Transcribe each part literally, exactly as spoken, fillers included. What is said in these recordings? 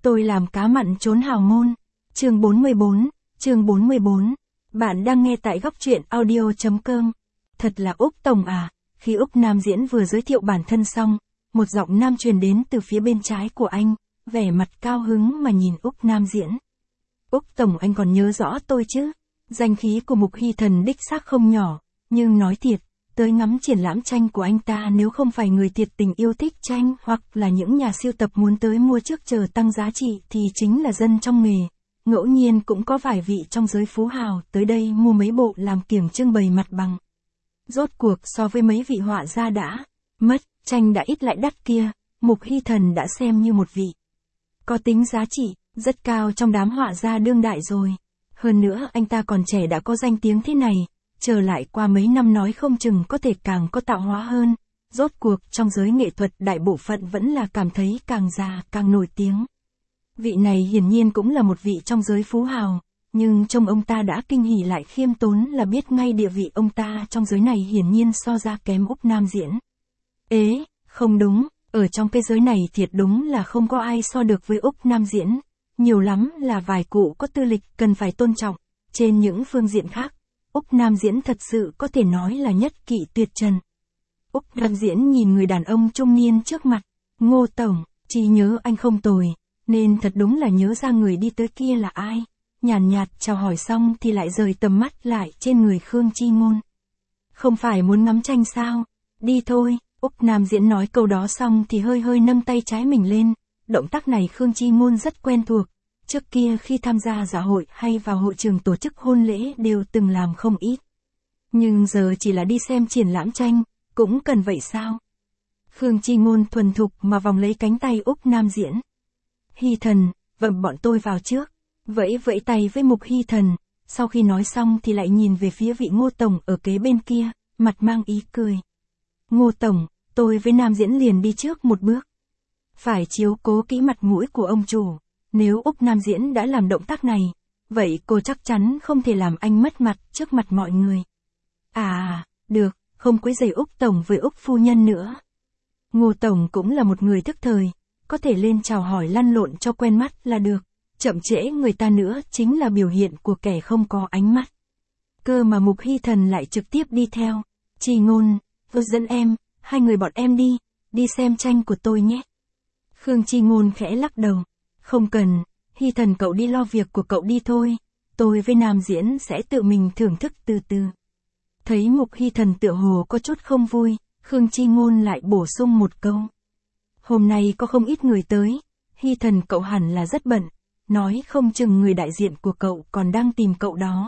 Tôi làm cá mặn trốn hào môn. Chương bốn mươi bốn, chương bốn mươi bốn. Bạn đang nghe tại góc truyện audio chấm com. Thật là Úc Tổng à, khi Úc Nam Diễn vừa giới thiệu bản thân xong, một giọng nam truyền đến từ phía bên trái của anh, vẻ mặt cao hứng mà nhìn Úc Nam Diễn. Úc Tổng, anh còn nhớ rõ tôi chứ? Danh khí của Mục Hy Thần đích xác không nhỏ, nhưng nói thiệt, tới ngắm triển lãm tranh của anh ta nếu không phải người thiệt tình yêu thích tranh hoặc là những nhà sưu tập muốn tới mua trước chờ tăng giá trị thì chính là dân trong nghề. Ngẫu nhiên cũng có vài vị trong giới phú hào tới đây mua mấy bộ làm kiểng trưng bày mặt bằng. Rốt cuộc so với mấy vị họa gia đã mất, tranh đã ít lại đắt kia, Mục Hy Thần đã xem như một vị có tính giá trị rất cao trong đám họa gia đương đại rồi. Hơn nữa anh ta còn trẻ đã có danh tiếng thế này, chờ lại qua mấy năm nói không chừng có thể càng có tạo hóa hơn. Rốt cuộc trong giới nghệ thuật đại bộ phận vẫn là cảm thấy càng già càng nổi tiếng. Vị này hiển nhiên cũng là một vị trong giới phú hào, nhưng trông ông ta đã kinh hỉ lại khiêm tốn là biết ngay địa vị ông ta trong giới này hiển nhiên so ra kém Úc Nam Diễn. Ế, không đúng, ở trong cái giới này thiệt đúng là không có ai so được với Úc Nam Diễn. Nhiều lắm là vài cụ có tư lịch cần phải tôn trọng. Trên những phương diện khác, Úc Nam Diễn thật sự có thể nói là nhất kỵ tuyệt trần. Úc Nam Diễn nhìn người đàn ông trung niên trước mặt. Ngô Tổng, chỉ nhớ anh không tồi, nên thật đúng là nhớ ra người đi tới kia là ai. Nhàn nhạt, nhạt chào hỏi xong thì lại rời tầm mắt lại trên người Khương Chi Ngôn. Không phải muốn ngắm tranh sao? Đi thôi. Úc Nam Diễn nói câu đó xong thì hơi hơi nâng tay trái mình lên. Động tác này Khương Chi Ngôn rất quen thuộc. Trước kia khi tham gia dạ hội hay vào hội trường tổ chức hôn lễ đều từng làm không ít. Nhưng giờ chỉ là đi xem triển lãm tranh, cũng cần vậy sao? Khương Chi Ngôn thuần thục mà vòng lấy cánh tay Úc Nam Diễn. Hy Thần, vậm bọn tôi vào trước. Vẫy vẫy tay với Mục Hy Thần, sau khi nói xong thì lại nhìn về phía vị Ngô Tổng ở kế bên kia, mặt mang ý cười. Ngô Tổng, tôi với Nam Diễn liền đi trước một bước. Phải chiếu cố kỹ mặt mũi của ông chủ. Nếu Úc Nam Diễn đã làm động tác này, vậy cô chắc chắn không thể làm anh mất mặt trước mặt mọi người. À, được, không quấy rầy Úc Tổng với Úc Phu Nhân nữa. Ngô Tổng cũng là một người thức thời, có thể lên chào hỏi lăn lộn cho quen mắt là được. Chậm trễ người ta nữa chính là biểu hiện của kẻ không có ánh mắt. Cơ mà Mục Hy Thần lại trực tiếp đi theo. Chi Ngôn, tôi dẫn em, hai người bọn em đi, đi xem tranh của tôi nhé. Khương Chi Ngôn khẽ lắc đầu. Không cần, Hy Thần cậu đi lo việc của cậu đi thôi, tôi với Nam Diễn sẽ tự mình thưởng thức từ từ. Thấy Mục Hy Thần tựa hồ có chút không vui, Khương Chi Ngôn lại bổ sung một câu. Hôm nay có không ít người tới, Hy Thần cậu hẳn là rất bận, nói không chừng người đại diện của cậu còn đang tìm cậu đó.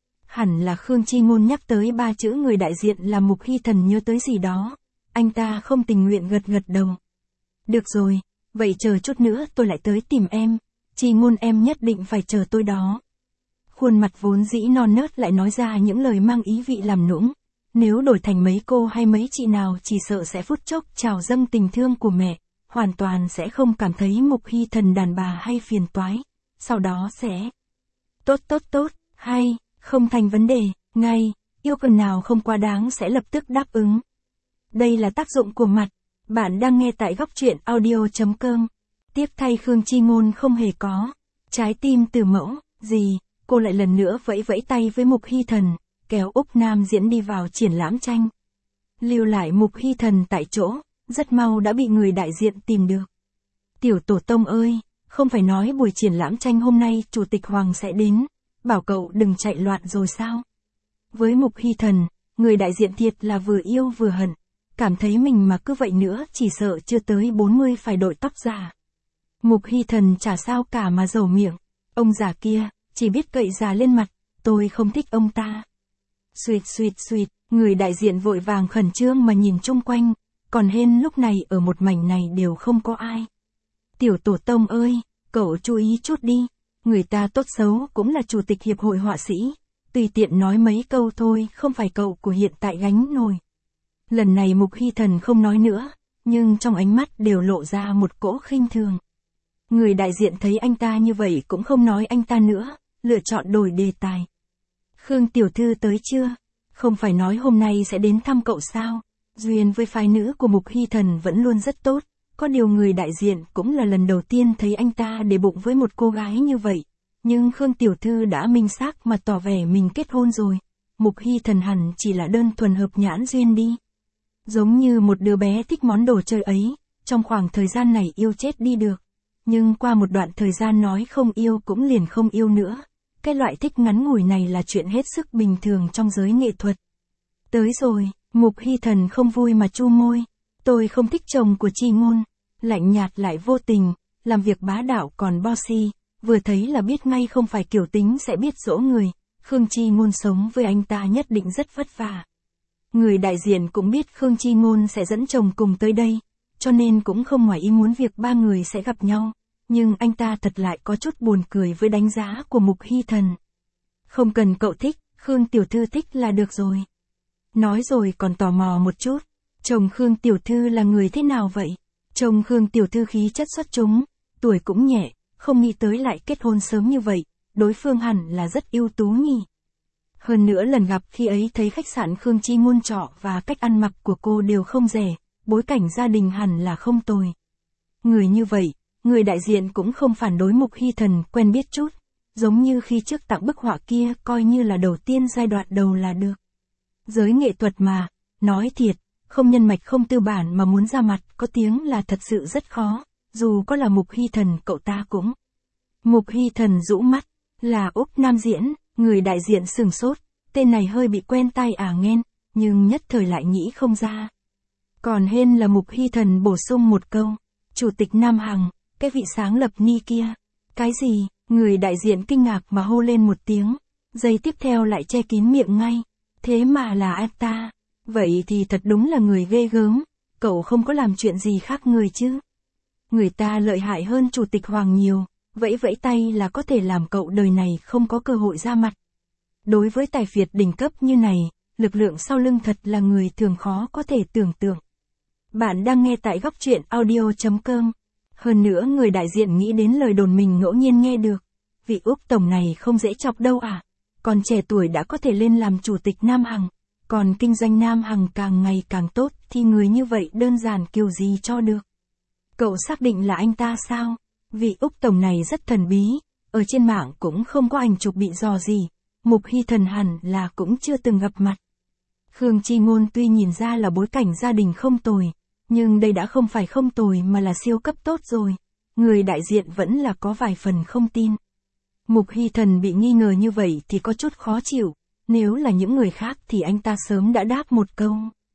Hẳn là Khương Chi Ngôn nhắc tới ba chữ người đại diện là Mục Hy Thần nhớ tới gì đó, anh ta không tình nguyện gật gật đầu. Được rồi. Vậy chờ chút nữa tôi lại tới tìm em, Chi Ngôn em nhất định phải chờ tôi đó. Khuôn mặt vốn dĩ non nớt lại nói ra những lời mang ý vị làm nũng. Nếu đổi thành mấy cô hay mấy chị nào chỉ sợ sẽ phút chốc trào dâng tình thương của mẹ, hoàn toàn sẽ không cảm thấy Mục Hy Thần đàn bà hay phiền toái. Sau đó sẽ... Tốt tốt tốt, hay, không thành vấn đề, ngay, yêu cầu nào không quá đáng sẽ lập tức đáp ứng. Đây là tác dụng của mặt. Bạn đang nghe tại góc truyện audio chấm com. Tiếp thay Khương Chi Ngôn không hề có trái tim từ mẫu, gì, cô lại lần nữa vẫy vẫy tay với Mục Hy Thần, kéo Úc Nam Diễn đi vào triển lãm tranh. Lưu lại Mục Hy Thần tại chỗ, rất mau đã bị người đại diện tìm được. Tiểu tổ tông ơi, không phải nói buổi triển lãm tranh hôm nay Chủ tịch Hoàng sẽ đến, bảo cậu đừng chạy loạn rồi sao? Với Mục Hy Thần, người đại diện thiệt là vừa yêu vừa hận. Cảm thấy mình mà cứ vậy nữa chỉ sợ chưa tới bốn mươi phải đội tóc giả. Mục Hy Thần chả sao cả mà dầu miệng. Ông già kia, chỉ biết cậy già lên mặt, tôi không thích ông ta. Xuyệt xuyệt xuyệt, người đại diện vội vàng khẩn trương mà nhìn chung quanh, còn hên lúc này ở một mảnh này đều không có ai. Tiểu tổ tông ơi, cậu chú ý chút đi, người ta tốt xấu cũng là chủ tịch hiệp hội họa sĩ, tùy tiện nói mấy câu thôi không phải cậu của hiện tại gánh nổi. Lần này Mục Hy Thần không nói nữa, nhưng trong ánh mắt đều lộ ra một cỗ khinh thường. Người đại diện thấy anh ta như vậy cũng không nói anh ta nữa, lựa chọn đổi đề tài. Khương tiểu thư tới chưa? Không phải nói hôm nay sẽ đến thăm cậu sao? Duyên với phái nữ của Mục Hy Thần vẫn luôn rất tốt, Có điều người đại diện cũng là lần đầu tiên thấy anh ta để bụng với một cô gái như vậy. Nhưng Khương tiểu thư đã minh xác mà tỏ vẻ mình kết hôn rồi. Mục Hy Thần hẳn chỉ là đơn thuần hợp nhãn duyên đi. Giống như một đứa bé thích món đồ chơi ấy, trong khoảng thời gian này yêu chết đi được. Nhưng qua một đoạn thời gian nói không yêu cũng liền không yêu nữa. Cái loại thích ngắn ngủi này là chuyện hết sức bình thường trong giới nghệ thuật. Tới rồi, Mục Hy Thần không vui mà chu môi. Tôi không thích chồng của Chi Ngôn. Lạnh nhạt lại vô tình, làm việc bá đạo còn bossy, vừa thấy là biết ngay không phải kiểu tính sẽ biết dỗ người. Khương Chi Ngôn sống với anh ta nhất định rất vất vả. Người đại diện cũng biết Khương Chi Ngôn sẽ dẫn chồng cùng tới đây, cho nên cũng không ngoài ý muốn việc ba người sẽ gặp nhau. Nhưng anh ta thật lại có chút buồn cười với đánh giá của Mục Hy Thần. Không cần cậu thích, Khương tiểu thư thích là được rồi. Nói rồi còn tò mò một chút, chồng Khương tiểu thư là người thế nào vậy? Chồng Khương tiểu thư khí chất xuất chúng, tuổi cũng nhẹ, không nghĩ tới lại kết hôn sớm như vậy, đối phương hẳn là rất ưu tú nhỉ. Hơn nữa lần gặp khi ấy thấy khách sạn Khương Chi Ngôn trọ và cách ăn mặc của cô đều không rẻ, bối cảnh gia đình hẳn là không tồi. Người như vậy, người đại diện cũng không phản đối Mục Hy Thần quen biết chút, giống như khi trước tặng bức họa kia coi như là đầu tiên giai đoạn đầu là được. Giới nghệ thuật mà, nói thiệt, không nhân mạch không tư bản mà muốn ra mặt có tiếng là thật sự rất khó, dù có là Mục Hy Thần cậu ta cũng. Mục Hy Thần rũ mắt, là Úc Nam Diễn, người đại diện sừng sốt, tên này hơi bị quen tai à nghen, nhưng nhất thời lại nghĩ không ra. Còn hên là Mục Hy Thần bổ sung một câu, Chủ tịch Nam Hằng, cái vị sáng lập ni kia. Cái gì? Người đại diện kinh ngạc mà hô lên một tiếng, giây tiếp theo lại che kín miệng ngay. Thế mà là anh ta. Vậy thì thật đúng là người ghê gớm, cậu không có làm chuyện gì khác người chứ. Người ta lợi hại hơn Chủ tịch Hoàng nhiều, vẫy vẫy tay là có thể làm cậu đời này không có cơ hội ra mặt. Đối với tài phiệt đỉnh cấp như này, lực lượng sau lưng thật là người thường khó có thể tưởng tượng. Bạn đang nghe tại góc truyện audio chấm com. Hơn nữa người đại diện nghĩ đến lời đồn mình ngẫu nhiên nghe được. Vị Úc Tổng này không dễ chọc đâu à. Còn trẻ tuổi đã có thể lên làm chủ tịch Nam Hằng. Còn kinh doanh Nam Hằng càng ngày càng tốt thì người như vậy đơn giản kiểu gì cho được. Cậu xác định là anh ta sao? Vị Úc Tổng này rất thần bí. Ở trên mạng cũng không có ảnh chụp bị dò gì. Mục Hy Thần hẳn là cũng chưa từng gặp mặt. Khương Chi Ngôn tuy nhìn ra là bối cảnh gia đình không tồi. Nhưng đây đã không phải không tồi mà là siêu cấp tốt rồi. Người đại diện vẫn là có vài phần không tin. Mục Hy Thần bị nghi ngờ như vậy thì có chút khó chịu. Nếu là những người khác thì anh ta sớm đã đáp một câu.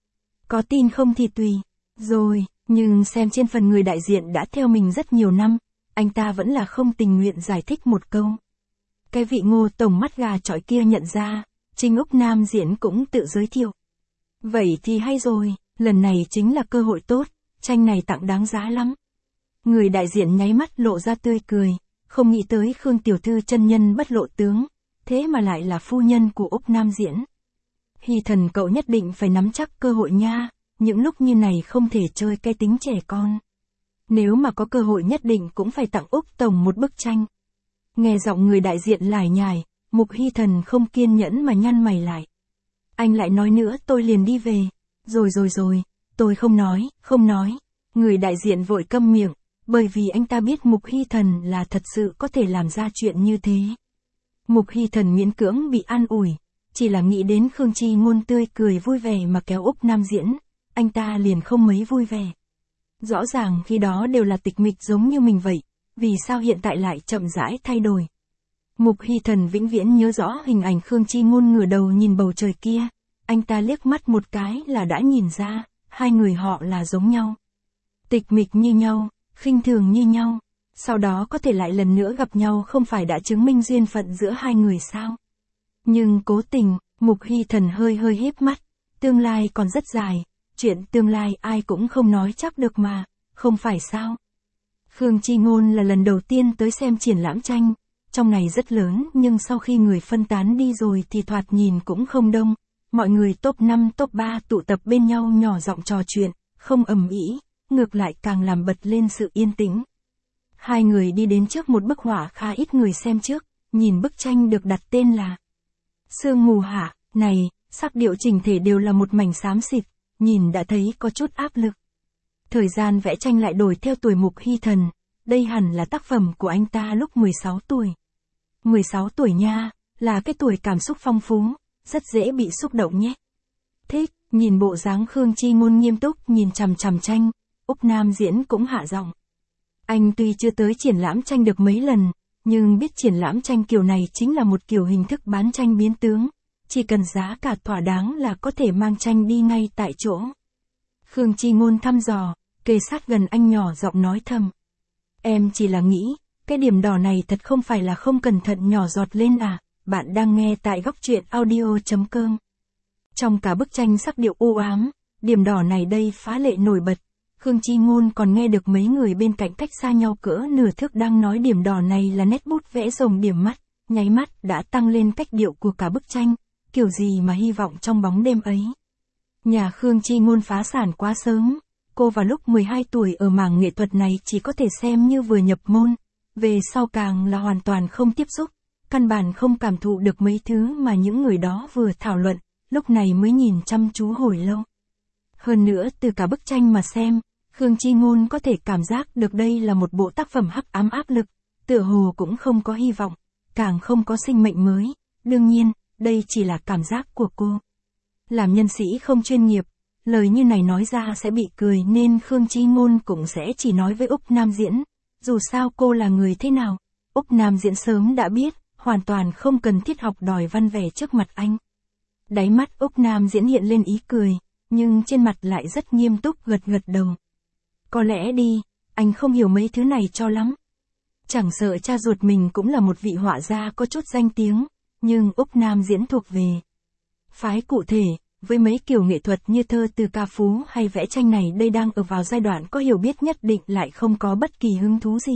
Có tin không thì tùy. Rồi, nhưng xem trên phần người đại diện đã theo mình rất nhiều năm, anh ta vẫn là không tình nguyện giải thích một câu. Cái vị Ngô Tổng mắt gà chọi kia nhận ra, Trinh Úc Nam Diễn cũng tự giới thiệu. Vậy thì hay rồi. Lần này chính là cơ hội tốt, tranh này tặng đáng giá lắm. Người đại diện nháy mắt lộ ra tươi cười, không nghĩ tới Khương tiểu thư chân nhân bất lộ tướng, thế mà lại là phu nhân của Úc Nam Diễn. Hy Thần cậu nhất định phải nắm chắc cơ hội nha, những lúc như này không thể chơi cái tính trẻ con. Nếu mà có cơ hội nhất định cũng phải tặng Úc Tổng một bức tranh. Nghe giọng người đại diện lải nhải, Mục Hy Thần không kiên nhẫn mà nhăn mày lại. Anh lại nói nữa tôi liền đi về. Rồi rồi rồi, tôi không nói, không nói. Người đại diện vội câm miệng, bởi vì anh ta biết Mục Hy Thần là thật sự có thể làm ra chuyện như thế. Mục Hy Thần miễn cưỡng bị an ủi, chỉ là nghĩ đến Khương Chi Ngôn tươi cười vui vẻ mà kéo Úc Nam Diễn, anh ta liền không mấy vui vẻ. Rõ ràng khi đó đều là tịch mịch giống như mình vậy, vì sao hiện tại lại chậm rãi thay đổi. Mục Hy Thần vĩnh viễn nhớ rõ hình ảnh Khương Chi Ngôn ngửa đầu nhìn bầu trời kia. Anh ta liếc mắt một cái là đã nhìn ra, hai người họ là giống nhau. Tịch mịch như nhau, khinh thường như nhau, sau đó có thể lại lần nữa gặp nhau không phải đã chứng minh duyên phận giữa hai người sao. Nhưng cố tình, Mục Hy Thần hơi hơi híp mắt, tương lai còn rất dài, chuyện tương lai ai cũng không nói chắc được mà, không phải sao. Khương Chi Ngôn là lần đầu tiên tới xem triển lãm tranh, trong này rất lớn nhưng sau khi người phân tán đi rồi thì thoạt nhìn cũng không đông. Mọi người top năm top ba tụ tập bên nhau nhỏ giọng trò chuyện, không ầm ĩ, ngược lại càng làm bật lên sự yên tĩnh. Hai người đi đến trước một bức họa khá ít người xem trước, nhìn bức tranh được đặt tên là Sương Mù Hạ, này, sắc điệu chỉnh thể đều là một mảnh xám xịt, nhìn đã thấy có chút áp lực. Thời gian vẽ tranh lại đổi theo tuổi Mục Hy Thần, đây hẳn là tác phẩm của anh ta lúc mười sáu tuổi. mười sáu tuổi nha, là cái tuổi cảm xúc phong phú, rất dễ bị xúc động nhé. Thích, nhìn bộ dáng Khương Chi Ngôn nghiêm túc nhìn chằm chằm tranh, Úc Nam Diễn cũng hạ giọng. Anh tuy chưa tới triển lãm tranh được mấy lần, nhưng biết triển lãm tranh kiểu này chính là một kiểu hình thức bán tranh biến tướng, chỉ cần giá cả thỏa đáng là có thể mang tranh đi ngay tại chỗ. Khương Chi Ngôn thăm dò, kề sát gần anh nhỏ giọng nói thầm. Em chỉ là nghĩ, cái điểm đỏ này thật không phải là không cẩn thận nhỏ giọt lên à, bạn đang nghe tại góc truyện audio.com. Trong cả bức tranh sắc điệu u ám, điểm đỏ này đây phá lệ nổi bật. Khương Chi Ngôn còn nghe được mấy người bên cạnh cách xa nhau cỡ nửa thước đang nói điểm đỏ này là nét bút vẽ rồng điểm mắt, nháy mắt đã tăng lên cách điệu của cả bức tranh, kiểu gì mà hy vọng trong bóng đêm ấy. Nhà Khương Chi Ngôn phá sản quá sớm, cô vào lúc mười hai tuổi ở mảng nghệ thuật này chỉ có thể xem như vừa nhập môn, về sau càng là hoàn toàn không tiếp xúc, căn bản không cảm thụ được mấy thứ mà những người đó vừa thảo luận, lúc này mới nhìn chăm chú hồi lâu. Hơn nữa từ cả bức tranh mà xem, Khương Chi Ngôn có thể cảm giác được đây là một bộ tác phẩm hắc ám áp lực, tựa hồ cũng không có hy vọng, càng không có sinh mệnh mới, đương nhiên, đây chỉ là cảm giác của cô. Làm nhân sĩ không chuyên nghiệp, lời như này nói ra sẽ bị cười nên Khương Chi Ngôn cũng sẽ chỉ nói với Úc Nam Diễn, dù sao cô là người thế nào, Úc Nam Diễn sớm đã biết, hoàn toàn không cần thiết học đòi văn vẻ trước mặt anh. Đáy mắt Úc Nam Diễn hiện lên ý cười, nhưng trên mặt lại rất nghiêm túc gật gật đầu. Có lẽ đi, anh không hiểu mấy thứ này cho lắm. Chẳng sợ cha ruột mình cũng là một vị họa gia có chút danh tiếng, nhưng Úc Nam Diễn thuộc về phái cụ thể, với mấy kiểu nghệ thuật như thơ từ ca phú hay vẽ tranh này đây đang ở vào giai đoạn có hiểu biết nhất định lại không có bất kỳ hứng thú gì.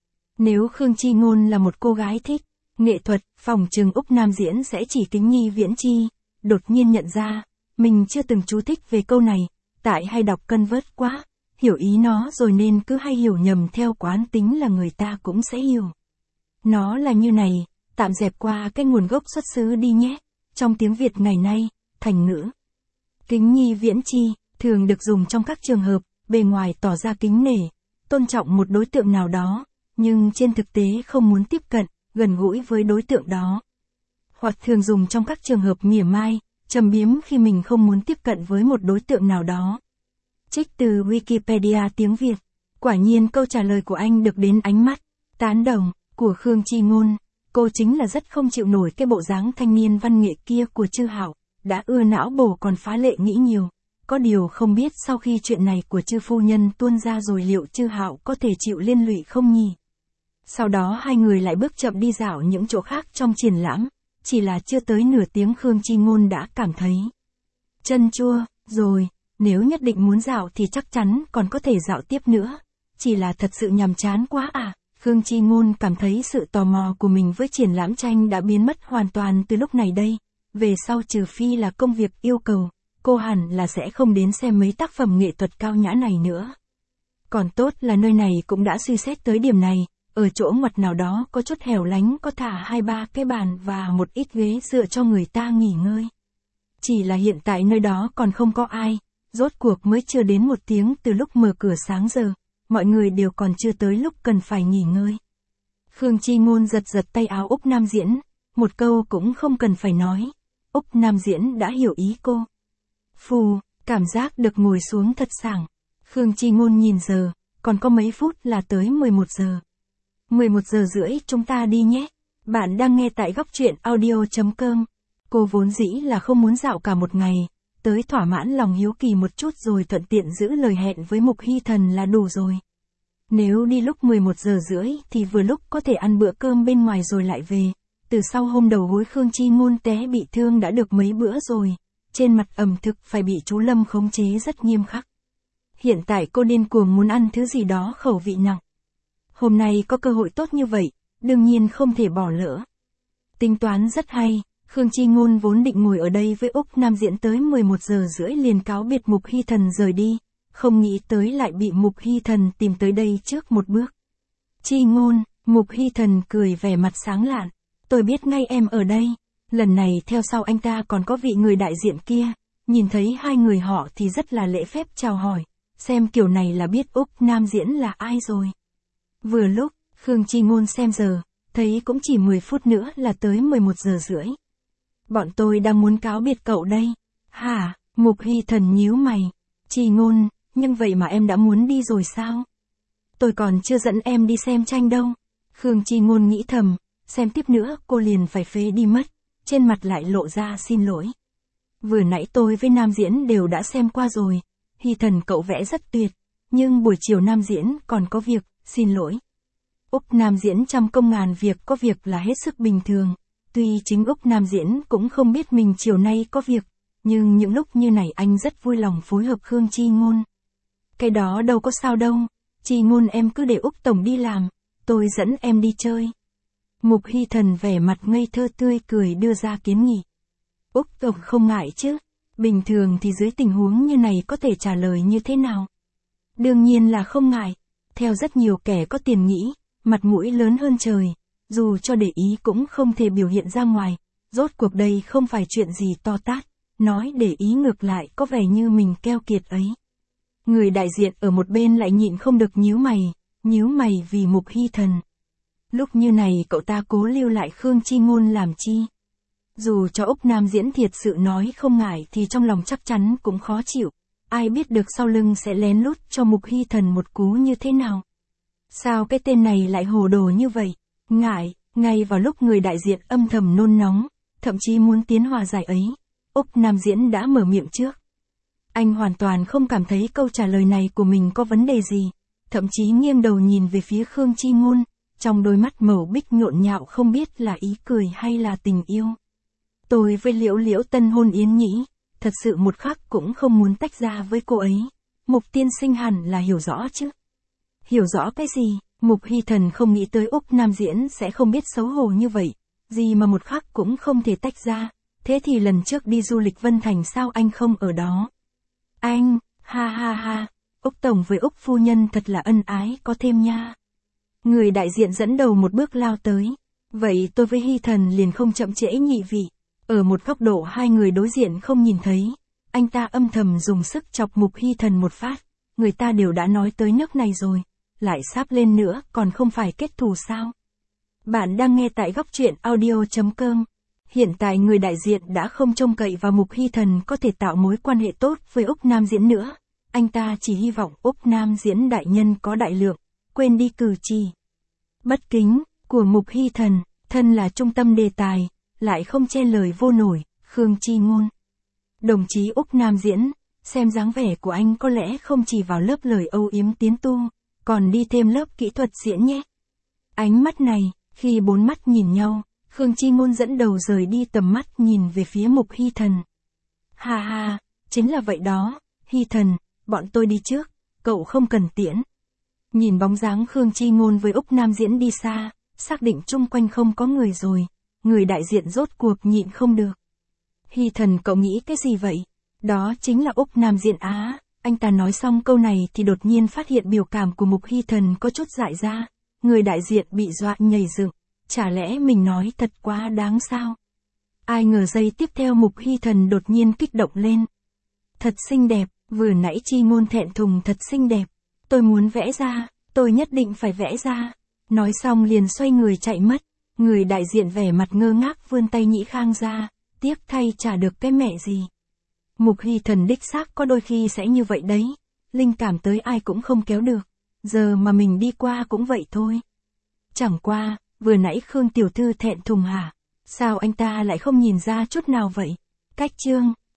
Nếu Khương Chi Ngôn là một cô gái thích nghệ thuật, phòng chừng Úc Nam Diễn sẽ chỉ kính nhi viễn chi, đột nhiên nhận ra, mình chưa từng chú thích về câu này, tại hay đọc cân vớt quá, hiểu ý nó rồi nên cứ hay hiểu nhầm theo quán tính là người ta cũng sẽ hiểu. Nó là như này, tạm dẹp qua cái nguồn gốc xuất xứ đi nhé, trong tiếng Việt ngày nay, thành ngữ kính nhi viễn chi, thường được dùng trong các trường hợp, bề ngoài tỏ ra kính nể, tôn trọng một đối tượng nào đó, nhưng trên thực tế không muốn tiếp cận, gần gũi với đối tượng đó. Hoặc thường dùng trong các trường hợp mỉa mai, trầm biếm khi mình không muốn tiếp cận với một đối tượng nào đó. Trích từ Wikipedia tiếng Việt. Quả nhiên câu trả lời của anh được đến ánh mắt tán đồng của Khương Chi Ngôn. Cô chính là rất không chịu nổi cái bộ dáng thanh niên văn nghệ kia của Chư Hạo, đã ưa não bổ còn phá lệ nghĩ nhiều. Có điều không biết sau khi chuyện này của Chư phu nhân tuôn ra rồi liệu Chư Hạo có thể chịu liên lụy không nhỉ? Sau đó hai người lại bước chậm đi dạo những chỗ khác trong triển lãm, chỉ là chưa tới nửa tiếng Khương Chi Ngôn đã cảm thấy chân chua, rồi, nếu nhất định muốn dạo thì chắc chắn còn có thể dạo tiếp nữa, chỉ là thật sự nhàm chán quá à. Khương Chi Ngôn cảm thấy sự tò mò của mình với triển lãm tranh đã biến mất hoàn toàn từ lúc này đây, về sau trừ phi là công việc yêu cầu, cô hẳn là sẽ không đến xem mấy tác phẩm nghệ thuật cao nhã này nữa. Còn tốt là nơi này cũng đã suy xét tới điểm này, ở chỗ ngoặt nào đó có chút hẻo lánh có thả hai ba cái bàn và một ít ghế dựa cho người ta nghỉ ngơi. Chỉ là hiện tại nơi đó còn không có ai, rốt cuộc mới chưa đến một tiếng từ lúc mở cửa sáng giờ, mọi người đều còn chưa tới lúc cần phải nghỉ ngơi. Khương Chi Ngôn giật giật tay áo Úc Nam Diễn, một câu cũng không cần phải nói, Úc Nam Diễn đã hiểu ý cô. Phù, cảm giác được ngồi xuống thật sảng. Khương Chi Ngôn nhìn giờ, còn có mấy phút là tới mười một giờ. mười một giờ rưỡi chúng ta đi nhé. Bạn đang nghe tại góc truyện audio.com. Cô vốn dĩ là không muốn dạo cả một ngày, tới thỏa mãn lòng hiếu kỳ một chút rồi thuận tiện giữ lời hẹn với Mục Hy Thần là đủ rồi. Nếu đi lúc mười một giờ rưỡi thì vừa lúc có thể ăn bữa cơm bên ngoài rồi lại về. Từ sau hôm đầu gối Khương Chi Ngôn té bị thương đã được mấy bữa rồi, trên mặt ẩm thực phải bị chú Lâm khống chế rất nghiêm khắc. Hiện tại cô điên cuồng muốn ăn thứ gì đó khẩu vị nặng. Hôm nay có cơ hội tốt như vậy, đương nhiên không thể bỏ lỡ. Tính toán rất hay, Khương Chi Ngôn vốn định ngồi ở đây với Úc Nam Diễn tới mười một giờ rưỡi liền cáo biệt Mục Hy Thần rời đi, không nghĩ tới lại bị Mục Hy Thần tìm tới đây trước một bước. Chi Ngôn, Mục Hy Thần cười vẻ mặt sáng lạn, tôi biết ngay em ở đây, lần này theo sau anh ta còn có vị người đại diện kia, nhìn thấy hai người họ thì rất là lễ phép chào hỏi, xem kiểu này là biết Úc Nam Diễn là ai rồi. Vừa lúc, Khương Chi Ngôn xem giờ, thấy cũng chỉ mười phút nữa là tới mười một giờ rưỡi. Bọn tôi đang muốn cáo biệt cậu đây. Hả? Mục Hy Thần nhíu mày. Chi Ngôn, nhưng vậy mà em đã muốn đi rồi sao? Tôi còn chưa dẫn em đi xem tranh đâu. Khương Chi Ngôn nghĩ thầm, xem tiếp nữa cô liền phải phế đi mất, trên mặt lại lộ ra xin lỗi. Vừa nãy tôi với Nam Diễn đều đã xem qua rồi, Hy Thần cậu vẽ rất tuyệt, nhưng buổi chiều Nam Diễn còn có việc, xin lỗi. Úc Nam Diễn trăm công ngàn việc có việc là hết sức bình thường, tuy chính Úc Nam Diễn cũng không biết mình chiều nay có việc, nhưng những lúc như này anh rất vui lòng phối hợp Khương Chi Ngôn. Cái đó đâu có sao đâu, Chi Ngôn em cứ để Úc Tổng đi làm, tôi dẫn em đi chơi. Mục Hy Thần vẻ mặt ngây thơ tươi cười đưa ra kiến nghị. Úc Tổng không ngại chứ, bình thường thì dưới tình huống như này có thể trả lời như thế nào? Đương nhiên là không ngại, theo rất nhiều kẻ có tiền nghĩ, mặt mũi lớn hơn trời, dù cho để ý cũng không thể biểu hiện ra ngoài, rốt cuộc đây không phải chuyện gì to tát, nói để ý ngược lại có vẻ như mình keo kiệt ấy. Người đại diện ở một bên lại nhịn không được nhíu mày, nhíu mày vì Mục Hy Thần. Lúc như này cậu ta cố lưu lại Khương Chi Ngôn làm chi? Dù cho Úc Nam Diễn thiệt sự nói không ngại thì trong lòng chắc chắn cũng khó chịu, ai biết được sau lưng sẽ lén lút cho Mục Hy Thần một cú như thế nào. Sao cái tên này lại hồ đồ như vậy? Ngại, ngay vào lúc người đại diện âm thầm nôn nóng, thậm chí muốn tiến hòa giải ấy, Úc Nam Diễn đã mở miệng trước. Anh hoàn toàn không cảm thấy câu trả lời này của mình có vấn đề gì, thậm chí nghiêng đầu nhìn về phía Khương Chi Ngôn, trong đôi mắt màu bích nhộn nhạo không biết là ý cười hay là tình yêu. Tôi với Liễu Liễu tân hôn yến nhĩ, thật sự một khắc cũng không muốn tách ra với cô ấy. Mục tiên sinh hẳn là hiểu rõ chứ. Hiểu rõ cái gì? Mục Hy Thần không nghĩ tới Úc Nam Diễn sẽ không biết xấu hổ như vậy, gì mà một khắc cũng không thể tách ra, thế thì lần trước đi du lịch Vân Thành sao anh không ở đó? Anh, ha ha ha, Úc Tổng với Úc Phu Nhân thật là ân ái có thêm nha. Người đại diện dẫn đầu một bước lao tới, vậy tôi với Hy Thần liền không chậm trễ nhị vị. Ở một góc độ hai người đối diện không nhìn thấy, anh ta âm thầm dùng sức chọc Mục Hy Thần một phát, người ta đều đã nói tới nước này rồi, lại sáp lên nữa còn không phải kết thù sao? Bạn đang nghe tại góc truyện audio chấm com. Hiện tại người đại diện đã không trông cậy vào Mục Hy Thần có thể tạo mối quan hệ tốt với Úc Nam Diễn nữa, anh ta chỉ hy vọng Úc Nam Diễn đại nhân có đại lượng, quên đi cử chỉ bất kính của Mục Hy Thần, thân là trung tâm đề tài, lại không che lời vô nổi, Khương Chi Ngôn. Đồng chí Úc Nam Diễn, xem dáng vẻ của anh có lẽ không chỉ vào lớp lời âu yếm tiến tu, còn đi thêm lớp kỹ thuật diễn nhé. Ánh mắt này, khi bốn mắt nhìn nhau, Khương Chi Ngôn dẫn đầu rời đi tầm mắt nhìn về phía Mục Hy Thần. Ha ha, chính là vậy đó, Hy Thần, bọn tôi đi trước, cậu không cần tiễn. Nhìn bóng dáng Khương Chi Ngôn với Úc Nam Diễn đi xa, xác định chung quanh không có người rồi, người đại diện rốt cuộc nhịn không được. Hy Thần cậu nghĩ cái gì vậy? Đó chính là Úc Nam Diễn á. Anh ta nói xong câu này thì đột nhiên phát hiện biểu cảm của Mục Hy Thần có chút dại ra, người đại diện bị dọa nhảy dựng, chả lẽ mình nói thật quá đáng sao? Ai ngờ giây tiếp theo Mục Hy Thần đột nhiên kích động lên. Thật xinh đẹp, vừa nãy Chi Ngôn thẹn thùng thật xinh đẹp, tôi muốn vẽ ra, tôi nhất định phải vẽ ra. Nói xong liền xoay người chạy mất, người đại diện vẻ mặt ngơ ngác vươn tay nhĩ khang ra, tiếc thay chả được cái mẹ gì. Mục Hy Thần đích xác có đôi khi sẽ như vậy đấy, linh cảm tới ai cũng không kéo được, giờ mà mình đi qua cũng vậy thôi. Chẳng qua, vừa nãy Khương tiểu thư thẹn thùng hả? Sao anh ta lại không nhìn ra chút nào vậy? Cách chương